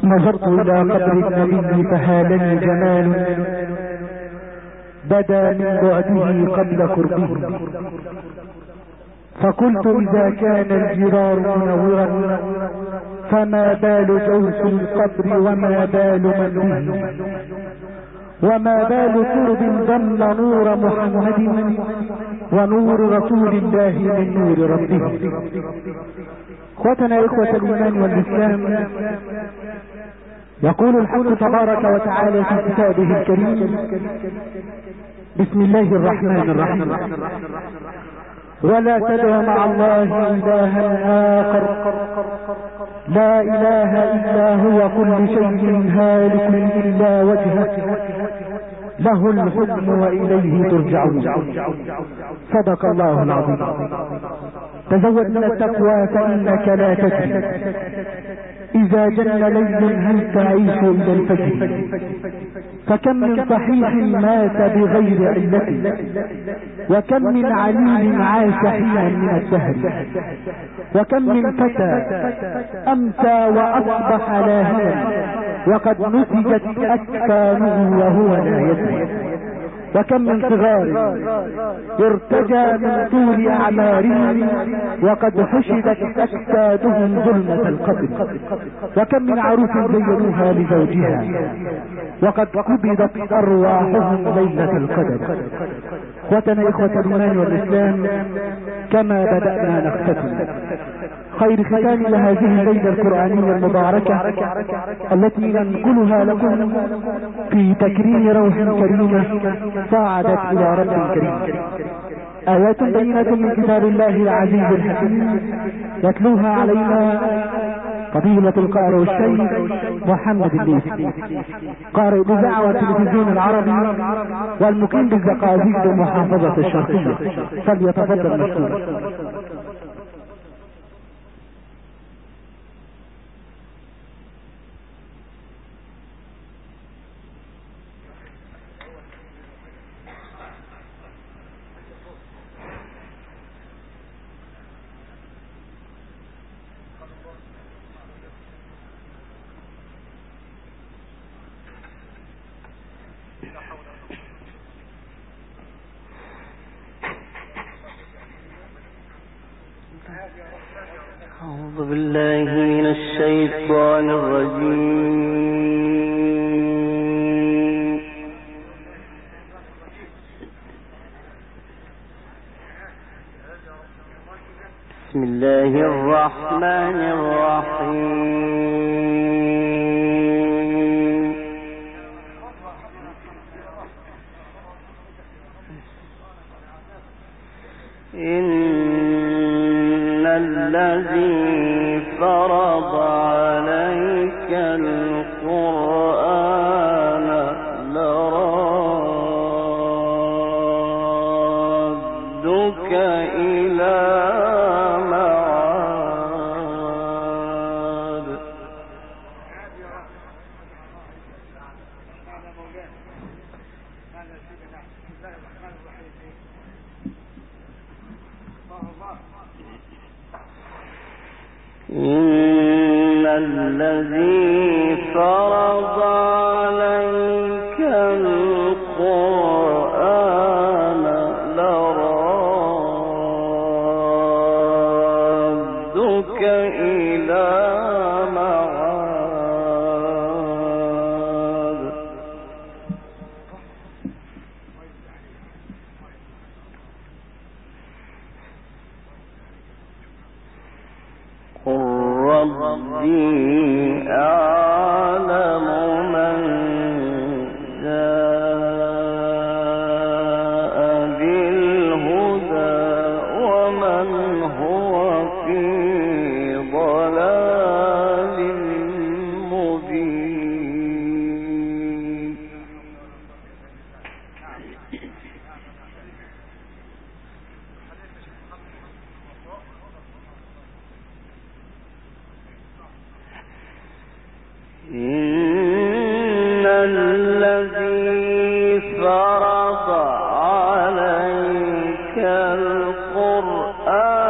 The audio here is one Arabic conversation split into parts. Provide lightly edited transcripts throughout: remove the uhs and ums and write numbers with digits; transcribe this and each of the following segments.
نظرت الى قبر النبي فهالني جمال بدا من بعده قبل قربه، فقلت اذا كان الجرار منورا فما بال جوف القبر وما بال من به، وما بال ترب ضم نور محمد ونور رسول الله من نور ربه. اخوتنا اخوة الايمان والاسلام، يقول الحق تبارك وتعالى في كتابه الكريم: بسم الله الرحمن الرحيم: ولا تدع مع الله إلها آخر لا إله إلا هو كل شيء هالك إلا وجهه له الحكم وإليه ترجعون. صدق الله العظيم. تزود من التقوى فإنك لا تدري إذا جن ليل هل تعيش إلى الفجر، فكم من صحيح مات بغير علة، وكم من عليل عاش حينا من الدهر، وكم من فتى أمسى وأصبح لاهيا وقد نسجت أكفانه وهو لا يدري، وكم من صغار ارتجى من طول أعمارهم وقد حشدت أجسادهم ظلمة القبر، وكم من عروس زينوها لزوجها وقد قبضت أرواحهم ليلة القدر. اخوتنا اخوة الايمان والاسلام، كما بدأنا نختتم، خير ختام لهذه الليلة القرآنية المباركة التي ننقلها لكم في تكريم روح كريمة صعدت الى رب كريم. آيات بينة من كتاب الله العزيز الحكيم يتلوها علينا فضيلة القارئ والشيخ محمد الليثي، قارئ الإذاعة والتلفزيون العربي والمقيم بالزقازيق بالمحافظة الشرقية، فليتفضل مشكورا. أعوذ بالله من الشيطان الرجيم. بسم الله الرحمن الرحيم. إن الذي فرض عليك القرآن لرادك إلى معاد. إن الذي فرض عليك القرآن لرادك إلى معاد. قل ربي أعلم من جاء بالهدى ومن هو في ضلال مبين. إن الذي فرض عليك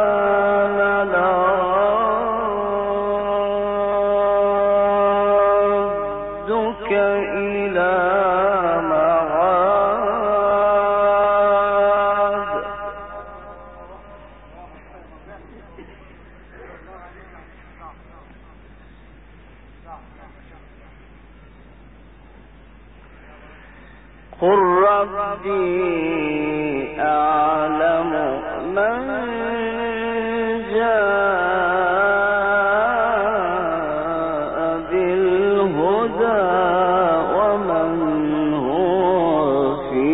القرآن لرادك قل ربي أعلم من جاء بالهدى ومن هو في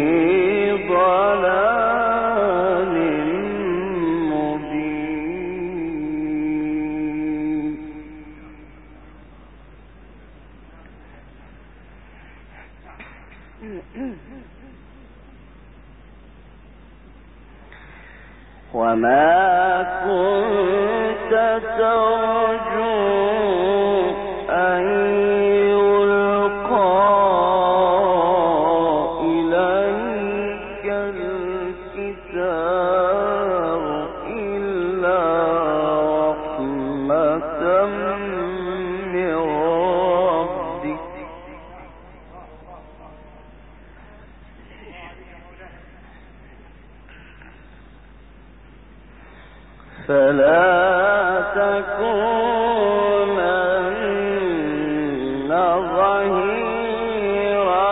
ضلال مبين. وما كنت ترجو أن يلقى إليك الكتاب إلا رحمة من ربك فلا تكونن ظهيرا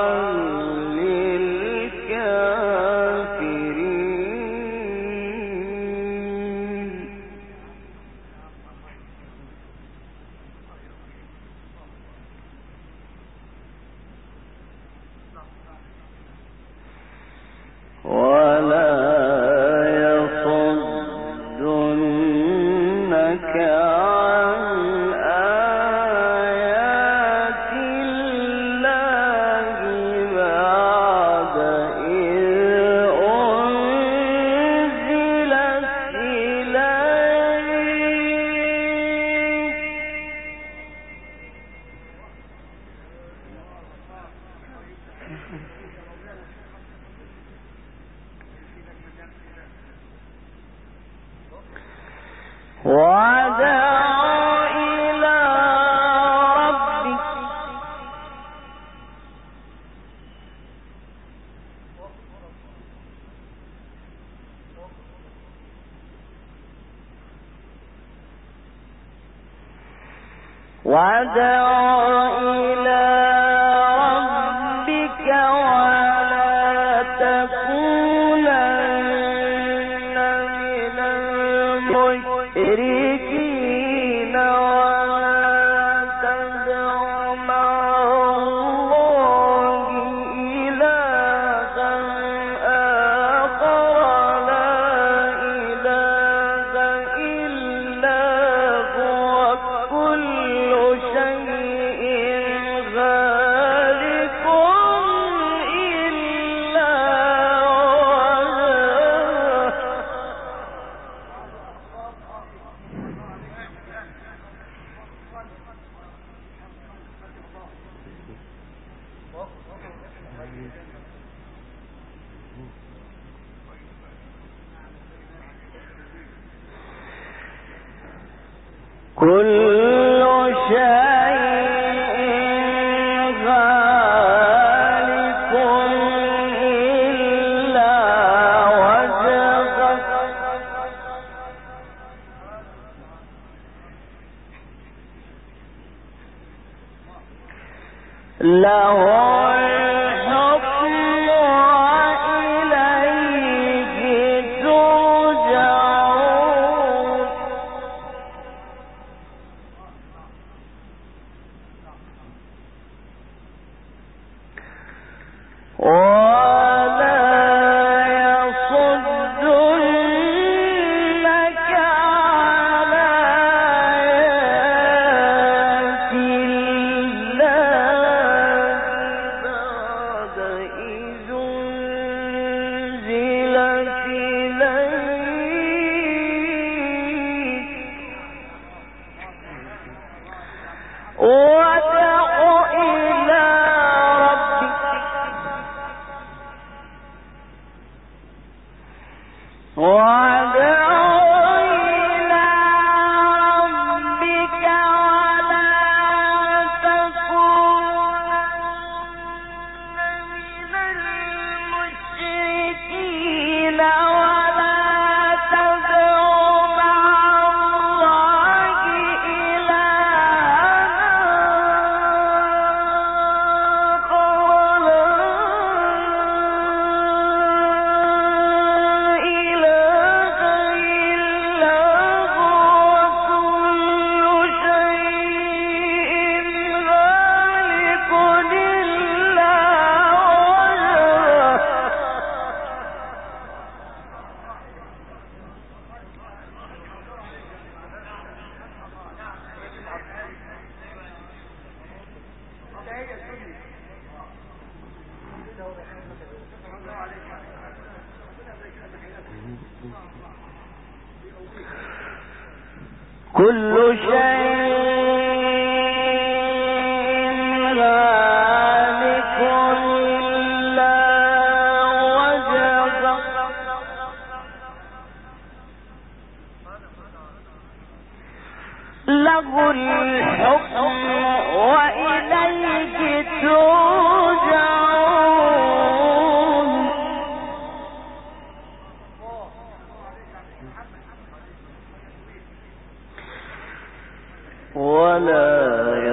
للكافرين. ولا يصدنك عن آيات الله بعد إذ أنزلت إليك. ودع إلى ربك ولا تكونن من المشركين ولا تدع مع الله إلها آخر لا إله إلا هو كل شيء هالك إلا وجهه. كل شيء هالك إلا وجهه له الحكم وإليه ترجعون. ولا يصدنك عن آيات الله كل شيء هالك إلا وجهه له الحكم وإليه ترجعون ولا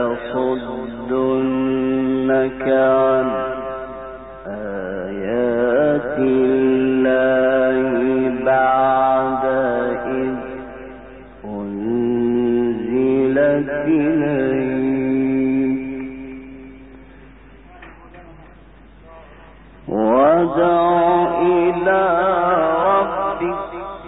يصدنك عن آيات الله بعد إذ أنزلت إليك وادع إلى ربك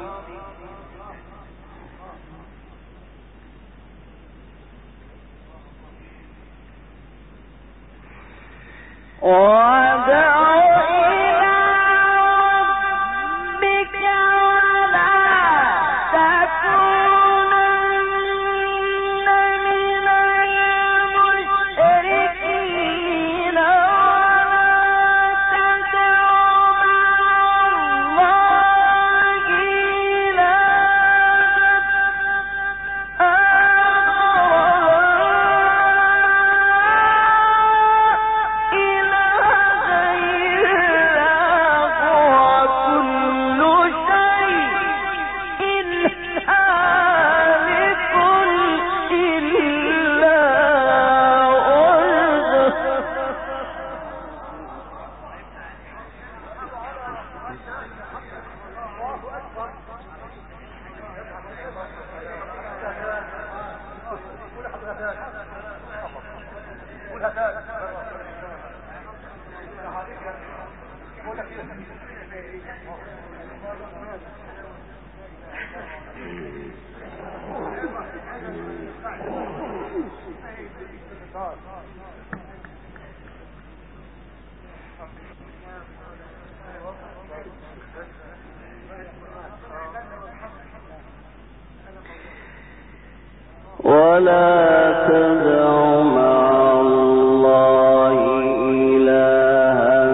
ولا تدع مع الله إلها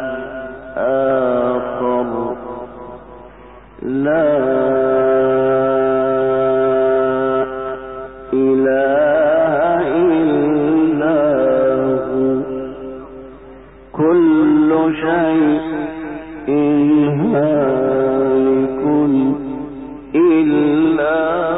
آخر لا إله إلا هو كل شيء هالك إلا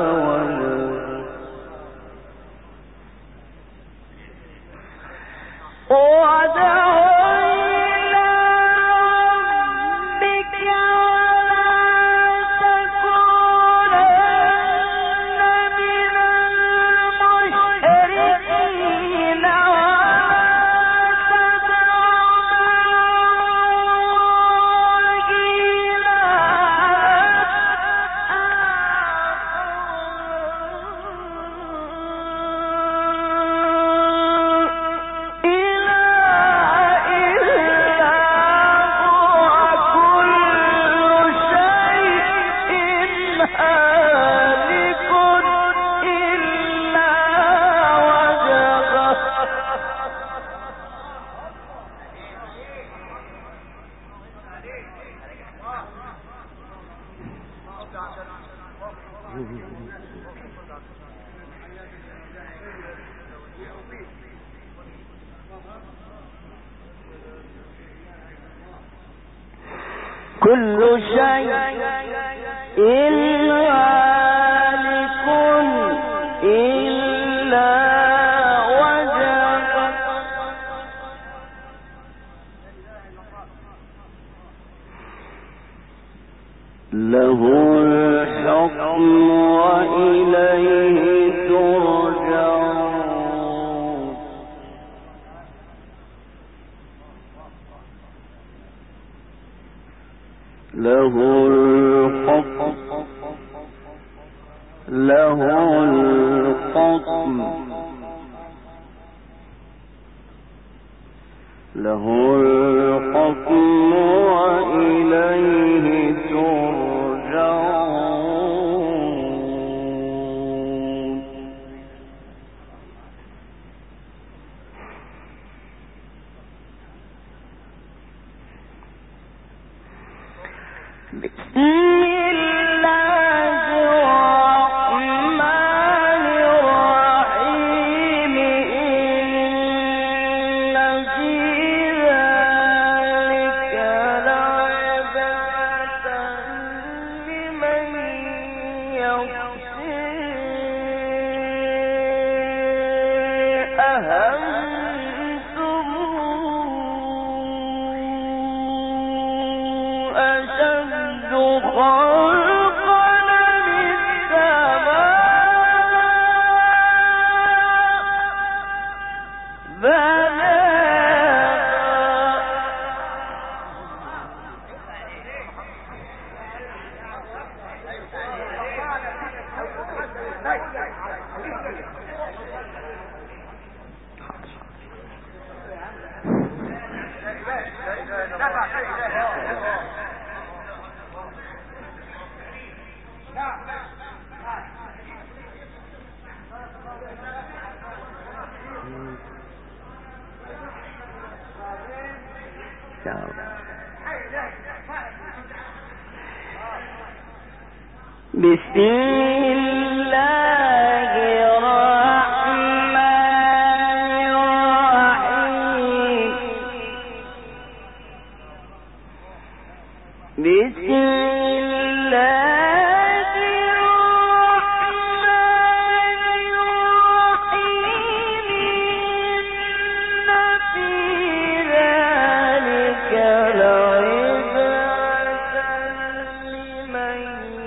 كل شيء هالك إلا وجهه له الحكم وإليه ترجعون له الحكم وإليه ترجعون بسم الله الرحمن الرحيم بسم الله الرحمن الرحيم إن في ذلك لعبرة لمن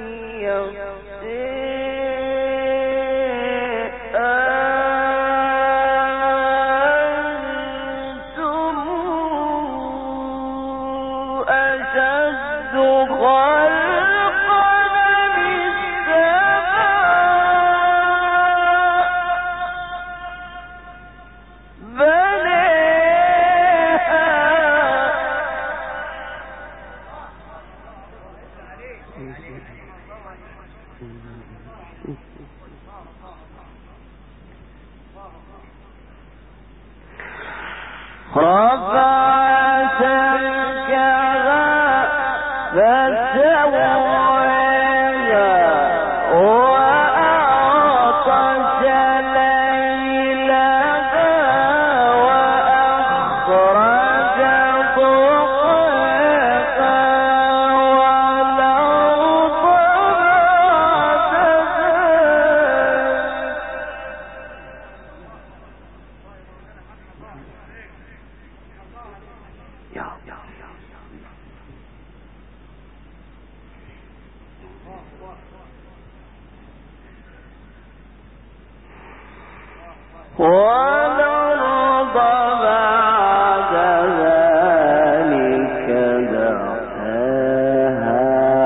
والأرض بعد ذلك دحاها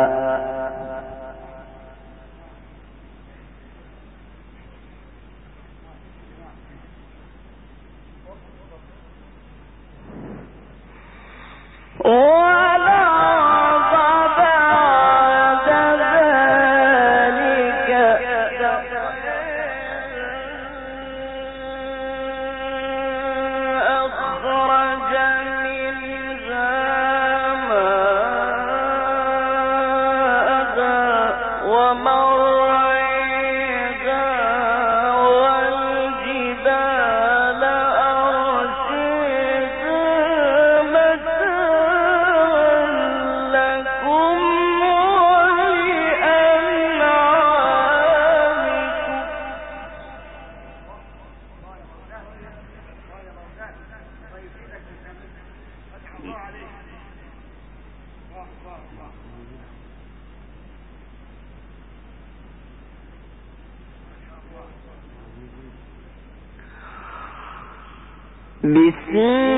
بسم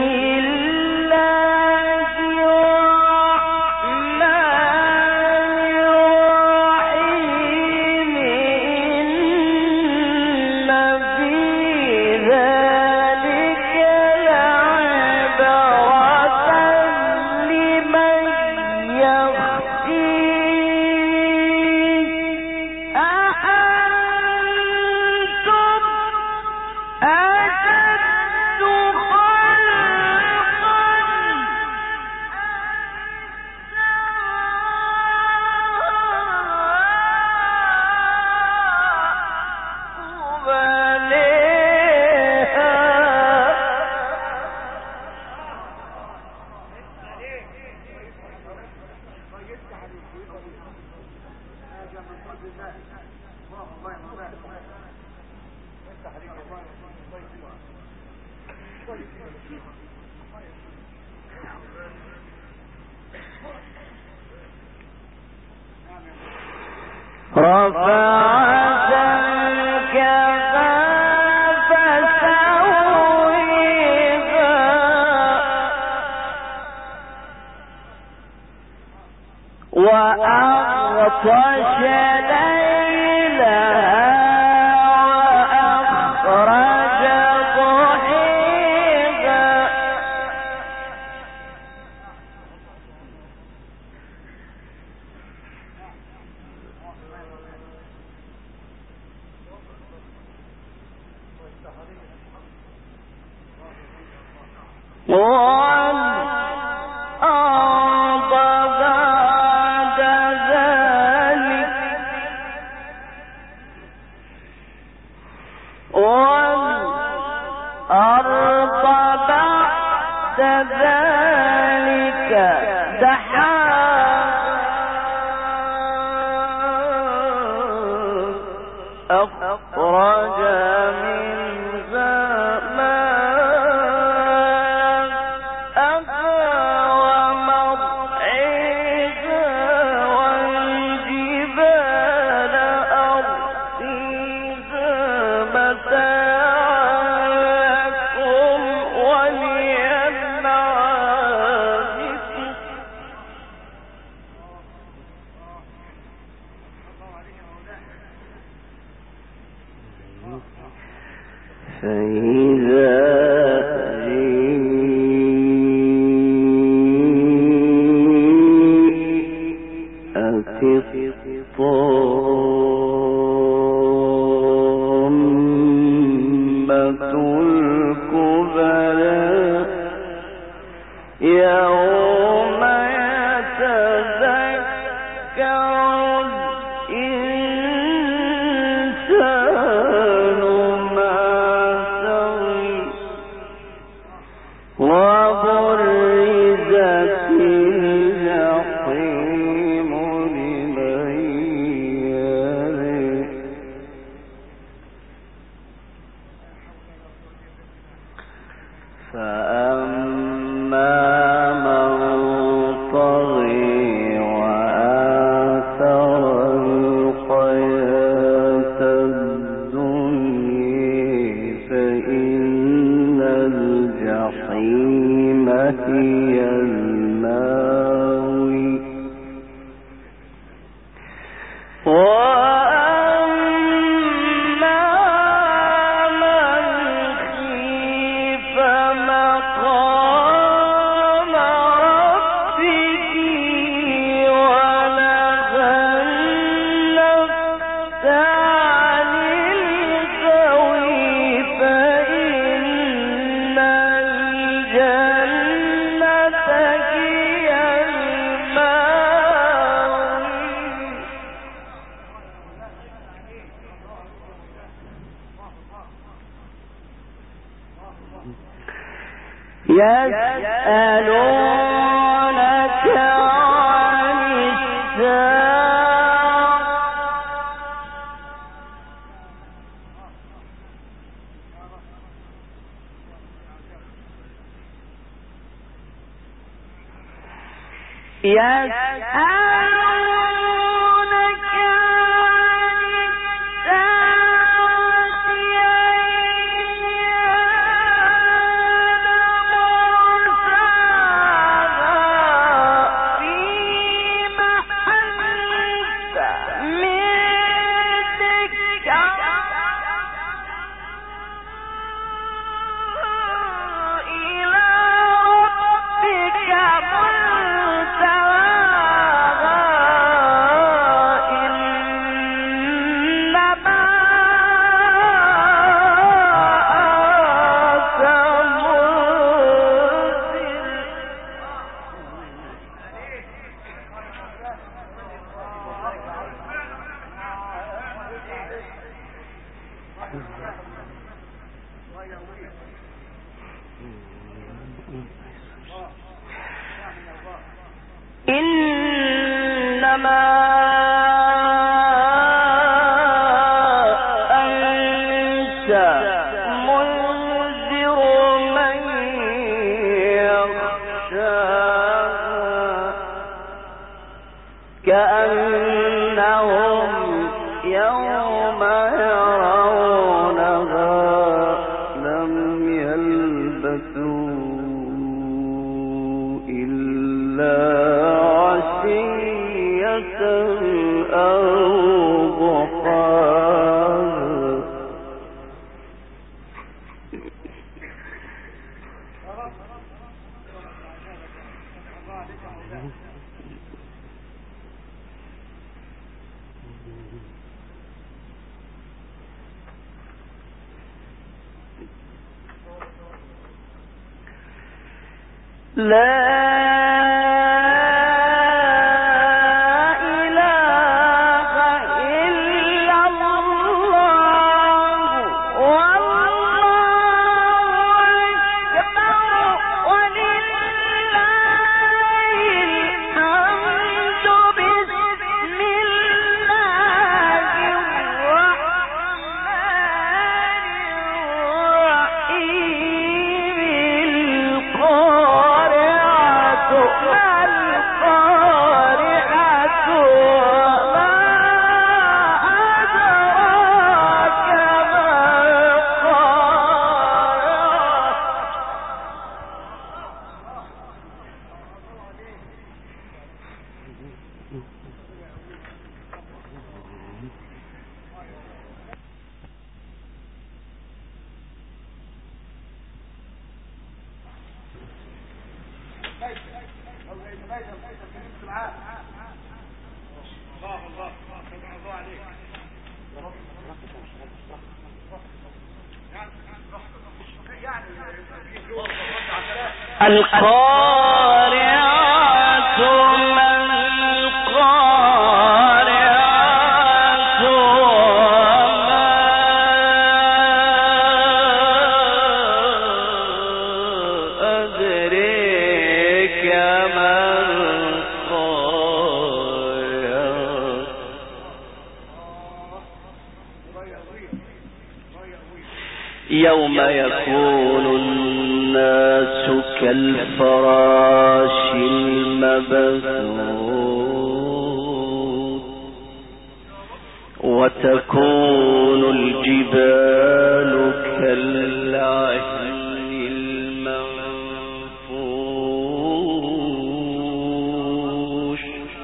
الله الرحمن الرحيم إن في ذلك لعبرة لمن يخشى أأنتم أشد خلقا منذر من يوم يكون الناس كالفراش المبثوث وتكون الجبال كالعهن المنفوش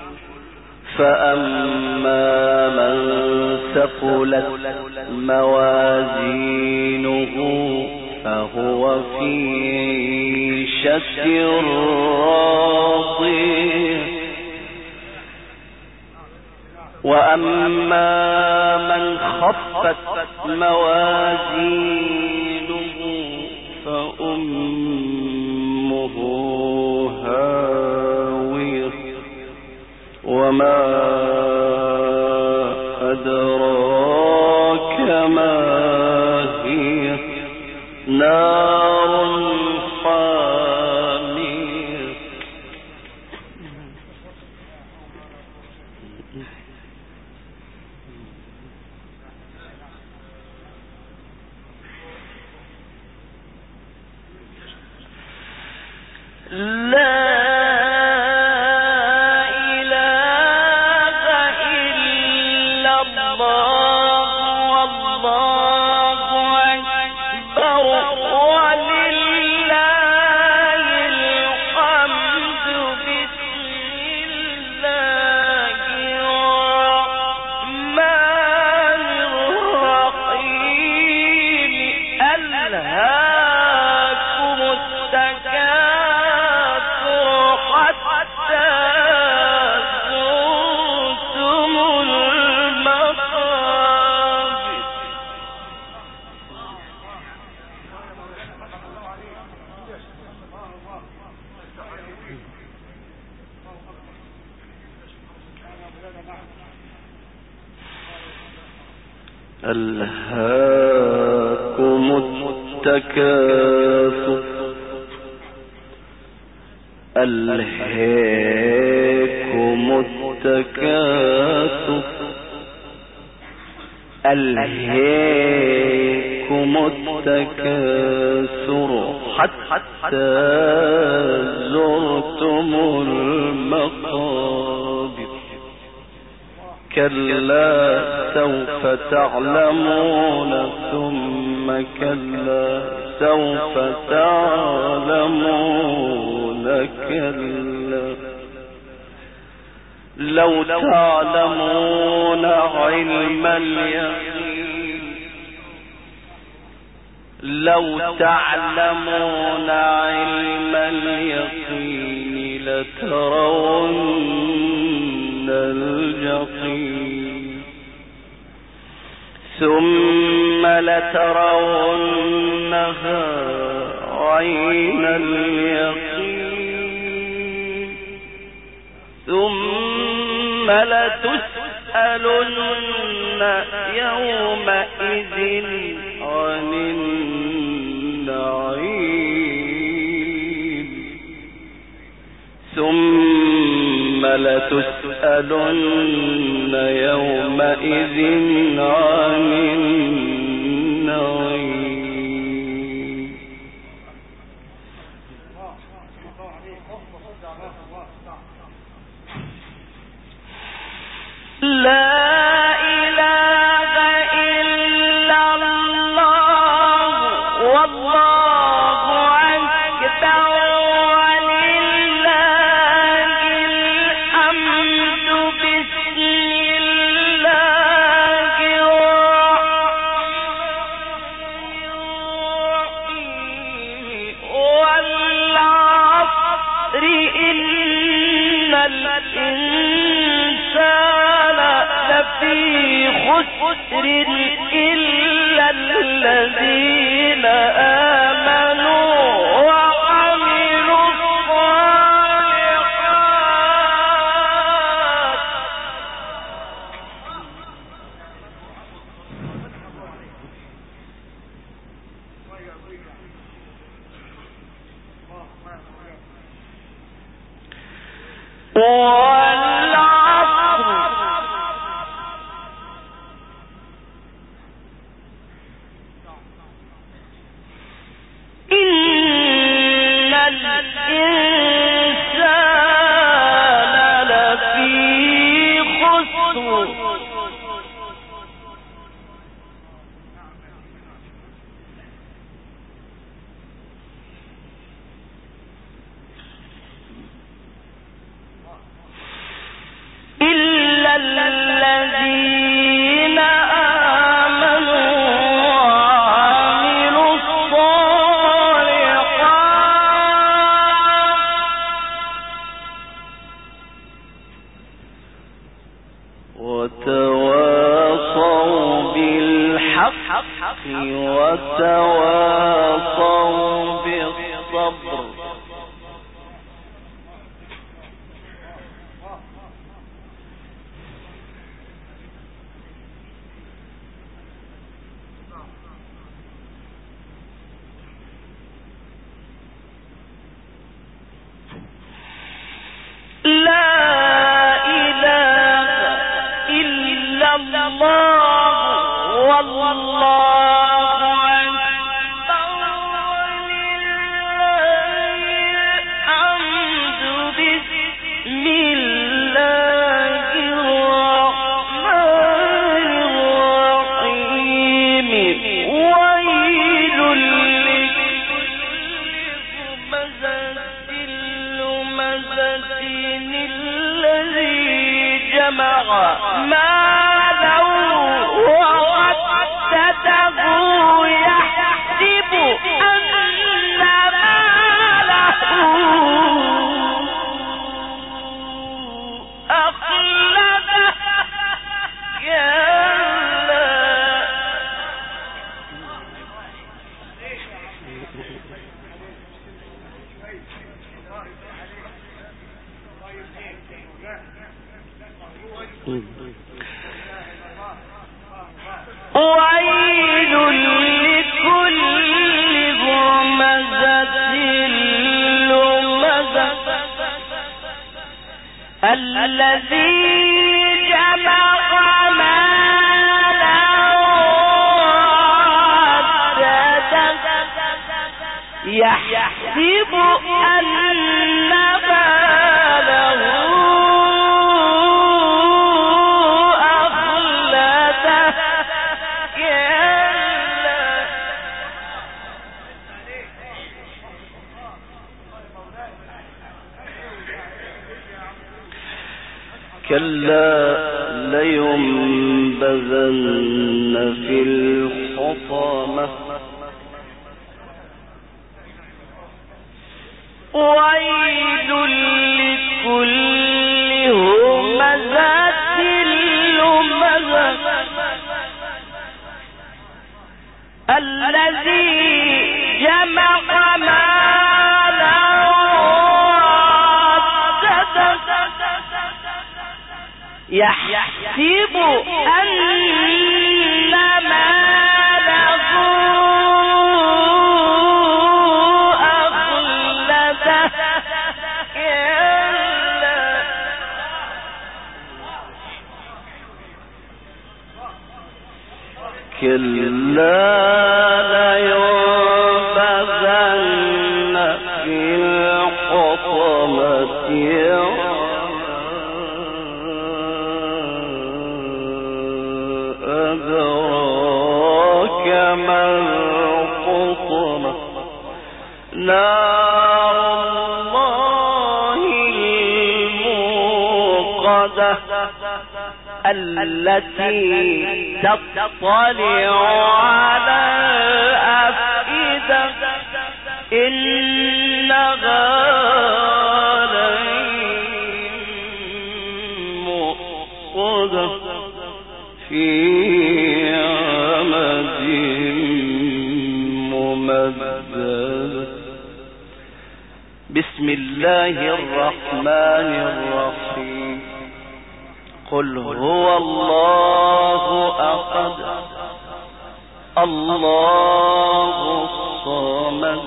فأما من ثقلت موازينه فهو في عيشة راضية وأما من خفت موازينه فأمه هاوية وما أدراك ما هي نار حامية ألهاكم التكاثر ألهاكم التكاثر ألهاكم التكاثر حتى زرتم المقابر كلا سوف تعلمون ثم كلا سوف تعلمون كلا لو تعلمون علم اليقين لو تعلمون علم اليقين لترون الجحيم ثم لترونها عين اليقين ثم لتسألن يومئذ عن النعيم ثم لتسألن يومئذ عن النعيم. لا إله إلا الله والله أكبر ولله الحمد بسم الله الرحمن الرحيم والعصر إن الإنسان لفي خسر إلا الذين آمنوا وعملوا الصالحات إلا الذين آمنوا وعملوا الصالحات وتواصوا بالحق وتواصوا بالصبر. لا إله إلا الله والله أكبر ولله الحمد بسم الله الرحمن الرحيم ويل الذي جمع مالا وعدده يحسب أن ماله أخلده كلا ويل لكل همزة لمزة الذي جمع مالا وعدده يحسب أن ماله أخلده كلا لينبذن في الحطمة ويل لكل همزة لمزة الذي جمع مالا وعدده يحسب أن ماله أخلده كلا لينبذن في الحطمة أدراك ما الحطمة نار الله الموقدة التي تطلع على الأفئدة إنها عليهم مؤصدة في عمد ممددة بسم الله الرحمن الرحيم قل هو الله أحد الله الصمد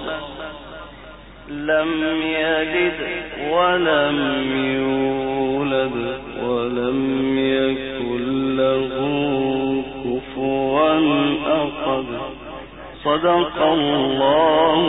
لم يلد ولم يولد ولم يكن له كفوا أحد صدق الله